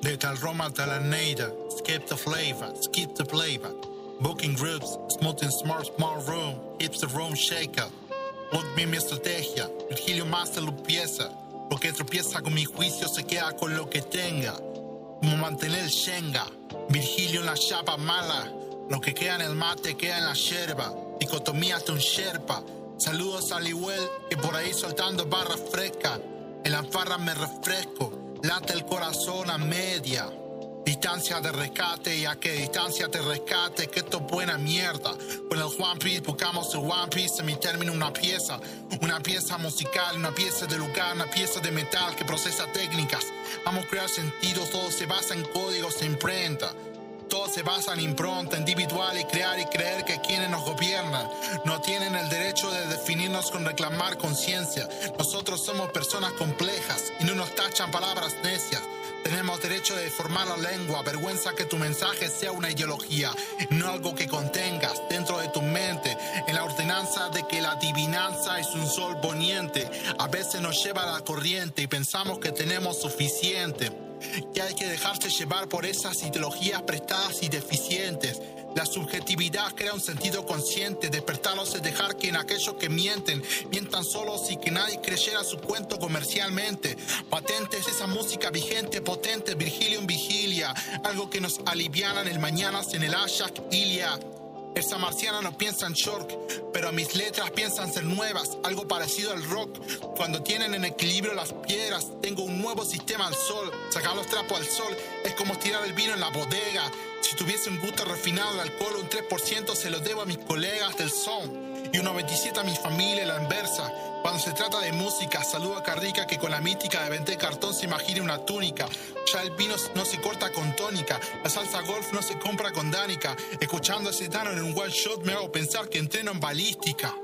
De tal Roma hasta la Neida, skip the flavor, skip the playback. Booking groups, smooth and smart room, hips the room shaker. Look bien mi estrategia, Virgilio Master lo pieza. Lo que tropieza con mi juicio se queda con lo que tenga. Como mantener el Shenga, Virgilio en la chapa mala. Lo que queda en el mate queda en la yerba. Dicotomía hasta un sherpa. Saludos a Liwell, que por ahí soltando barras frescas. En la farra me refresco. Late el corazón a media. Distancia de rescate, y a qué distancia te rescate, que esto es buena mierda. Con el One Piece buscamos el One Piece, en mi término una pieza musical, una pieza de lugar, una pieza de metal que procesa técnicas. Vamos a crear sentidos, todo se basa en códigos de imprenta. Todo se basa en impronta individual y crear y creer que quienes nos gobiernan no tienen el derecho de definirnos con reclamar conciencia. Nosotros somos personas complejas y no nos tachan palabras necias. Tenemos derecho de formar la lengua. Vergüenza que tu mensaje sea una ideología, no algo que contengas dentro de tu mente. En la ordenanza de que la adivinanza es un sol poniente, a veces nos lleva a la corriente y pensamos que tenemos suficiente. Que hay que dejarse llevar por esas ideologías prestadas y deficientes. La subjetividad crea un sentido consciente. Despertarlos es dejar que en aquellos que mientan solos y que nadie creyera su cuento comercialmente. Patente es esa música vigente, potente, Virgilio en vigilia. Algo que nos aliviana en el mañanas en el Ashak Ilia. Esa marciana no piensa en York, pero mis letras piensan ser nuevas, algo parecido al rock. Cuando tienen en equilibrio las piedras, tengo un nuevo sistema al sol. Sacar los trapos al sol es como tirar el vino en la bodega. Si tuviese un gusto refinado de alcohol, un 3% se lo debo a mis colegas del son. Y un 97% a mi familia, la inversa. Cuando se trata de música, saludo a Carrica que con la mítica de vender cartón se imagine una túnica. Ya el vino no se corta con tónica, la salsa golf no se compra con Danica. Escuchando a ese Tano en un one shot me hago pensar que entreno en balística.